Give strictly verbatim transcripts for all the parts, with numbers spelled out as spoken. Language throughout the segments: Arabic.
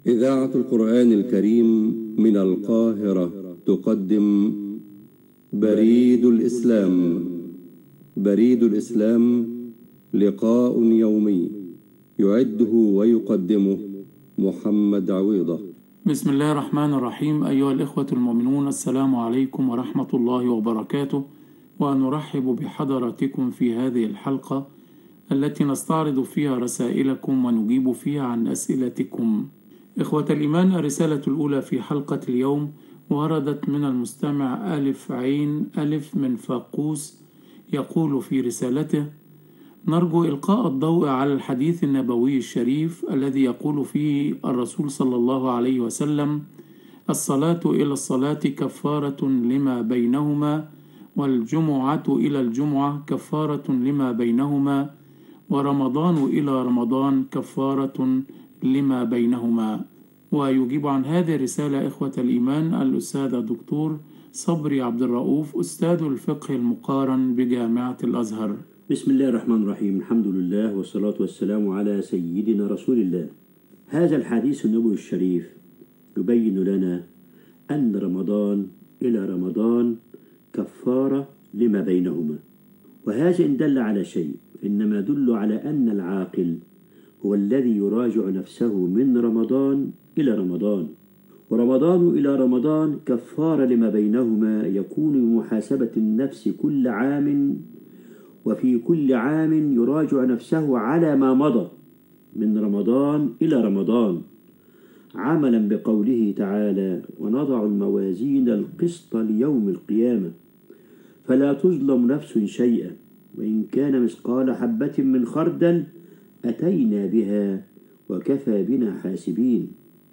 إذاعة القرآن الكريم من القاهرة تقدم بريد الإسلام. بريد الإسلام لقاء يومي يعده ويقدمه محمد عويضة. بسم الله الرحمن الرحيم. أيها الإخوة المؤمنون، السلام عليكم ورحمة الله وبركاته، ونرحب بحضراتكم في هذه الحلقة التي نستعرض فيها رسائلكم ونجيب فيها عن أسئلتكم. إخوة الإيمان، الرسالة الأولى في حلقة اليوم وردت من المستمع ألف عين ألف من فاقوس، يقول في رسالته: نرجو إلقاء الضوء على الحديث النبوي الشريف الذي يقول فيه الرسول صلى الله عليه وسلم: الصلاة إلى الصلاة كفارة لما بينهما، والجمعة إلى الجمعة كفارة لما بينهما، ورمضان إلى رمضان كفارة لما بينهما. ويجيب عن هذه الرسالة إخوة الإيمان الأستاذ الدكتور صبري عبد الرؤوف، أستاذ الفقه المقارن بجامعة الأزهر. بسم الله الرحمن الرحيم. الحمد لله والصلاة والسلام على سيدنا رسول الله. هذا الحديث النبوي الشريف يبين لنا أن رمضان إلى رمضان كفارة لما بينهما، وهذا إن دل على شيء إنما يدل على أن العاقل هو الذي يراجع نفسه من رمضان إلى رمضان، ورمضان إلى رمضان كفارة لما بينهما يكون بمحاسبة النفس كل عام، وفي كل عام يراجع نفسه على ما مضى من رمضان إلى رمضان، عملا بقوله تعالى: ونضع الموازين القسط ليوم القيامة فلا تظلم نفس شيئا وإن كان مثقال حبة من خردل أتينا بها وكفى بنا حاسبين.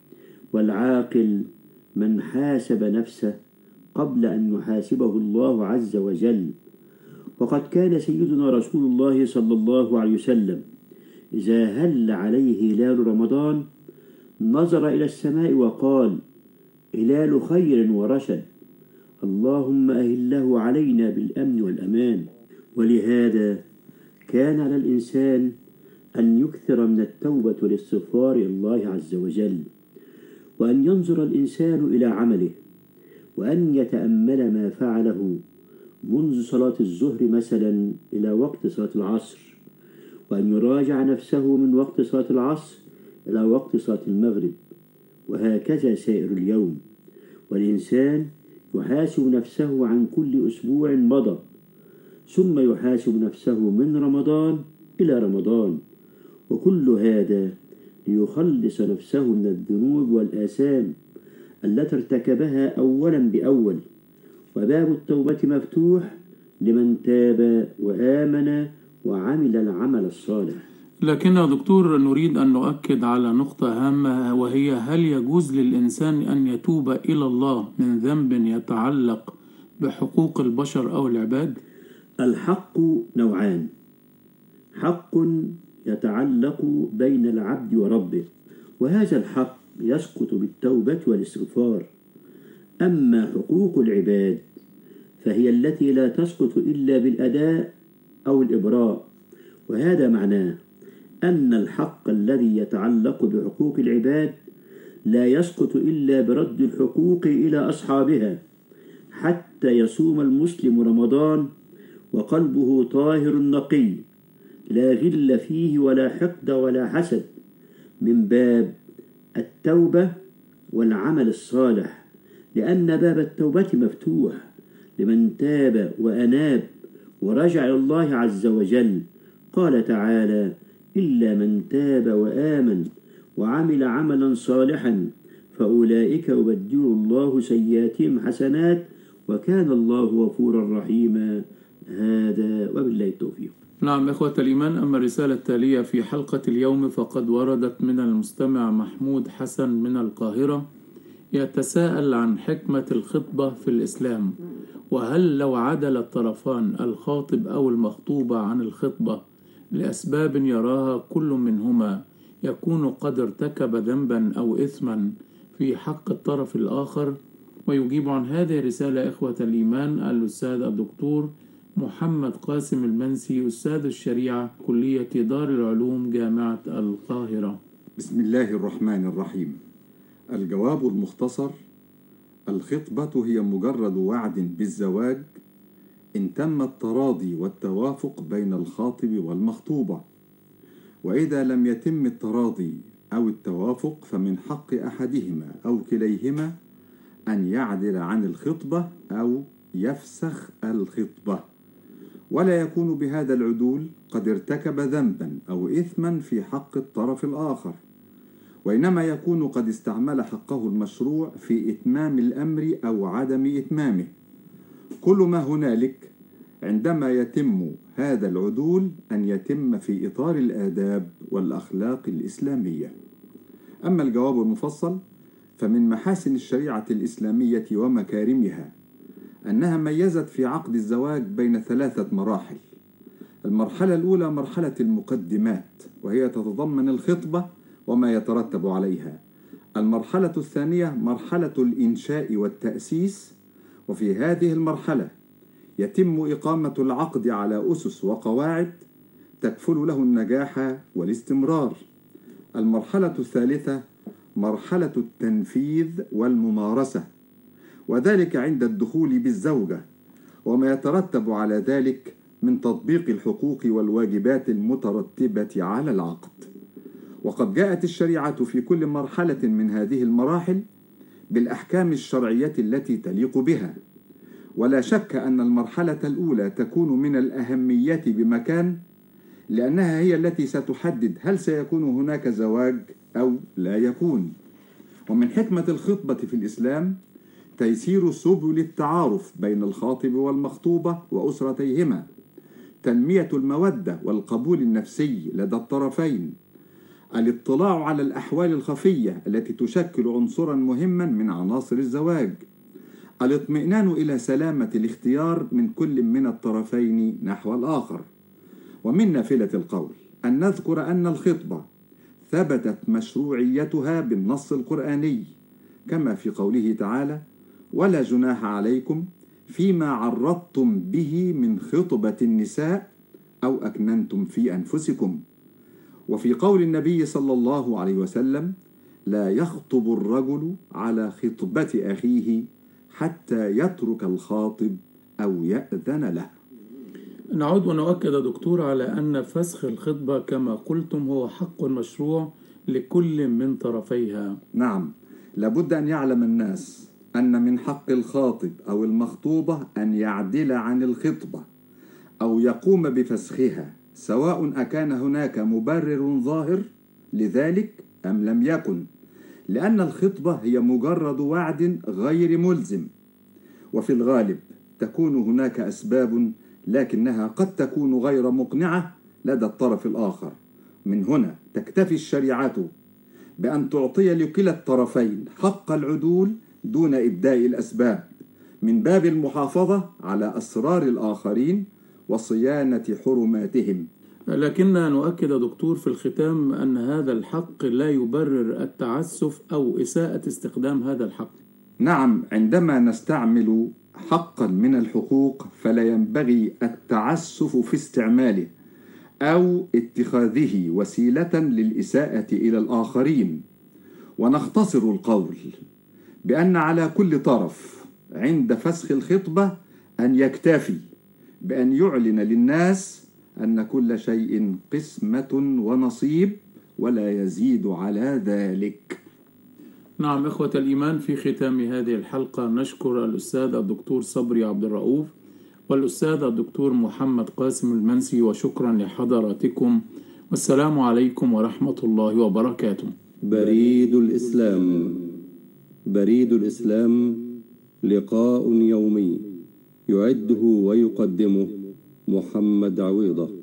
والعاقل من حاسب نفسه قبل أن يحاسبه الله عز وجل. وقد كان سيدنا رسول الله صلى الله عليه وسلم إذا هل عليه هلال رمضان نظر إلى السماء وقال: هلال خير ورشد، اللهم أهله علينا بالأمن والأمان. ولهذا كان على الإنسان أن يكثر من التوبة والاستغفار إلى الله عز وجل، وأن ينظر الإنسان إلى عمله، وأن يتأمل ما فعله منذ صلاة الظهر مثلا إلى وقت صلاة العصر، وأن يراجع نفسه من وقت صلاة العصر إلى وقت صلاة المغرب، وهكذا سائر اليوم. والإنسان يحاسب نفسه عن كل أسبوع مضى، ثم يحاسب نفسه من رمضان إلى رمضان، وكل هذا ليخلص نفسه من الذنوب والآثام التي ارتكبها أولا بأول. وباب التوبة مفتوح لمن تاب وآمن وعمل العمل الصالح. لكن يا دكتور، نريد أن نؤكد على نقطة هامة، وهي: هل يجوز للإنسان أن يتوب إلى الله من ذنب يتعلق بحقوق البشر أو العباد؟ الحق نوعان: حق يتعلق بين العبد وربه، وهذا الحق يسقط بالتوبة والاستغفار. أما حقوق العباد فهي التي لا تسقط إلا بالأداء أو الإبراء، وهذا معناه أن الحق الذي يتعلق بحقوق العباد لا يسقط إلا برد الحقوق إلى أصحابها، حتى يصوم المسلم رمضان وقلبه طاهر نقي، لا غل فيه ولا حقد ولا حسد، من باب التوبة والعمل الصالح، لأن باب التوبة مفتوح لمن تاب وأناب ورجع إلى الله عز وجل. قال تعالى: إلا من تاب وآمن وعمل عملا صالحا فأولئك يبدل الله سيئاتهم حسنات وكان الله غفورا رحيما. هذا وبالله التوفيق. نعم إخوة الإيمان، أما الرسالة التالية في حلقة اليوم فقد وردت من المستمع محمود حسن من القاهرة، يتساءل عن حكمة الخطبة في الإسلام، وهل لو عدل الطرفان الخاطب أو المخطوبة عن الخطبة لأسباب يراها كل منهما يكون قد ارتكب ذنبا أو إثما في حق الطرف الآخر؟ ويجيب عن هذه الرسالة إخوة الإيمان الأستاذ الدكتور محمد قاسم المنسي، أستاذ الشريعة كلية دار العلوم جامعة القاهرة. بسم الله الرحمن الرحيم. الجواب المختصر: الخطبة هي مجرد وعد بالزواج إن تم التراضي والتوافق بين الخاطب والمخطوبة، وإذا لم يتم التراضي أو التوافق فمن حق أحدهما أو كليهما أن يعدل عن الخطبة أو يفسخ الخطبة، ولا يكون بهذا العدول قد ارتكب ذنبا أو إثما في حق الطرف الآخر، وإنما يكون قد استعمل حقه المشروع في إتمام الأمر أو عدم إتمامه. كل ما هنالك عندما يتم هذا العدول أن يتم في إطار الآداب والأخلاق الإسلامية. أما الجواب المفصل فمن محاسن الشريعة الإسلامية ومكارمها أنها ميزت في عقد الزواج بين ثلاثة مراحل. المرحلة الأولى مرحلة المقدمات، وهي تتضمن الخطبة وما يترتب عليها. المرحلة الثانية مرحلة الإنشاء والتأسيس، وفي هذه المرحلة يتم إقامة العقد على أسس وقواعد تكفل له النجاح والاستمرار. المرحلة الثالثة مرحلة التنفيذ والممارسة، وذلك عند الدخول بالزوجة وما يترتب على ذلك من تطبيق الحقوق والواجبات المترتبة على العقد. وقد جاءت الشريعة في كل مرحلة من هذه المراحل بالأحكام الشرعية التي تليق بها، ولا شك أن المرحلة الأولى تكون من الأهمية بمكان، لأنها هي التي ستحدد هل سيكون هناك زواج أو لا يكون. ومن حكمة الخطبة في الإسلام تيسير سبل التعارف بين الخاطب والمخطوبة وأسرتيهما، تنمية المودة والقبول النفسي لدى الطرفين، الاطلاع على الأحوال الخفية التي تشكل عنصرا مهما من عناصر الزواج، الاطمئنان إلى سلامة الاختيار من كل من الطرفين نحو الآخر. ومن نافلة القول أن نذكر أن الخطبة ثبتت مشروعيتها بالنص القرآني، كما في قوله تعالى: ولا جناح عليكم فيما عرضتم به من خطبة النساء أو أكننتم في أنفسكم. وفي قول النبي صلى الله عليه وسلم: لا يخطب الرجل على خطبة أخيه حتى يترك الخاطب أو يأذن له. نعود ونؤكد يا دكتور على أن فسخ الخطبة كما قلتم هو حق مشروع لكل من طرفيها. نعم، لابد أن يعلم الناس أن من حق الخاطب أو المخطوبة أن يعدل عن الخطبة أو يقوم بفسخها، سواء أكان هناك مبرر ظاهر لذلك أم لم يكن، لأن الخطبة هي مجرد وعد غير ملزم، وفي الغالب تكون هناك أسباب لكنها قد تكون غير مقنعة لدى الطرف الآخر. من هنا تكتفي الشريعة بأن تعطي لكلا الطرفين حق العدول دون إبداء الأسباب، من باب المحافظة على أسرار الآخرين وصيانة حرماتهم. لكننا نؤكد يا دكتور في الختام أن هذا الحق لا يبرر التعسف أو إساءة استخدام هذا الحق. نعم، عندما نستعمل حقا من الحقوق فلا ينبغي التعسف في استعماله أو اتخاذه وسيلة للإساءة إلى الآخرين. ونختصر القول بأن على كل طرف عند فسخ الخطبة أن يكتفي بأن يعلن للناس أن كل شيء قسمة ونصيب ولا يزيد على ذلك. نعم إخوة الإيمان، في ختام هذه الحلقة نشكر الأستاذ الدكتور صبري عبد الرؤوف والأستاذ الدكتور محمد قاسم المنسي، وشكرا لحضراتكم، والسلام عليكم ورحمة الله وبركاته. بريد الإسلام. بريد الإسلام لقاء يومي يعده ويقدمه محمد عويضة.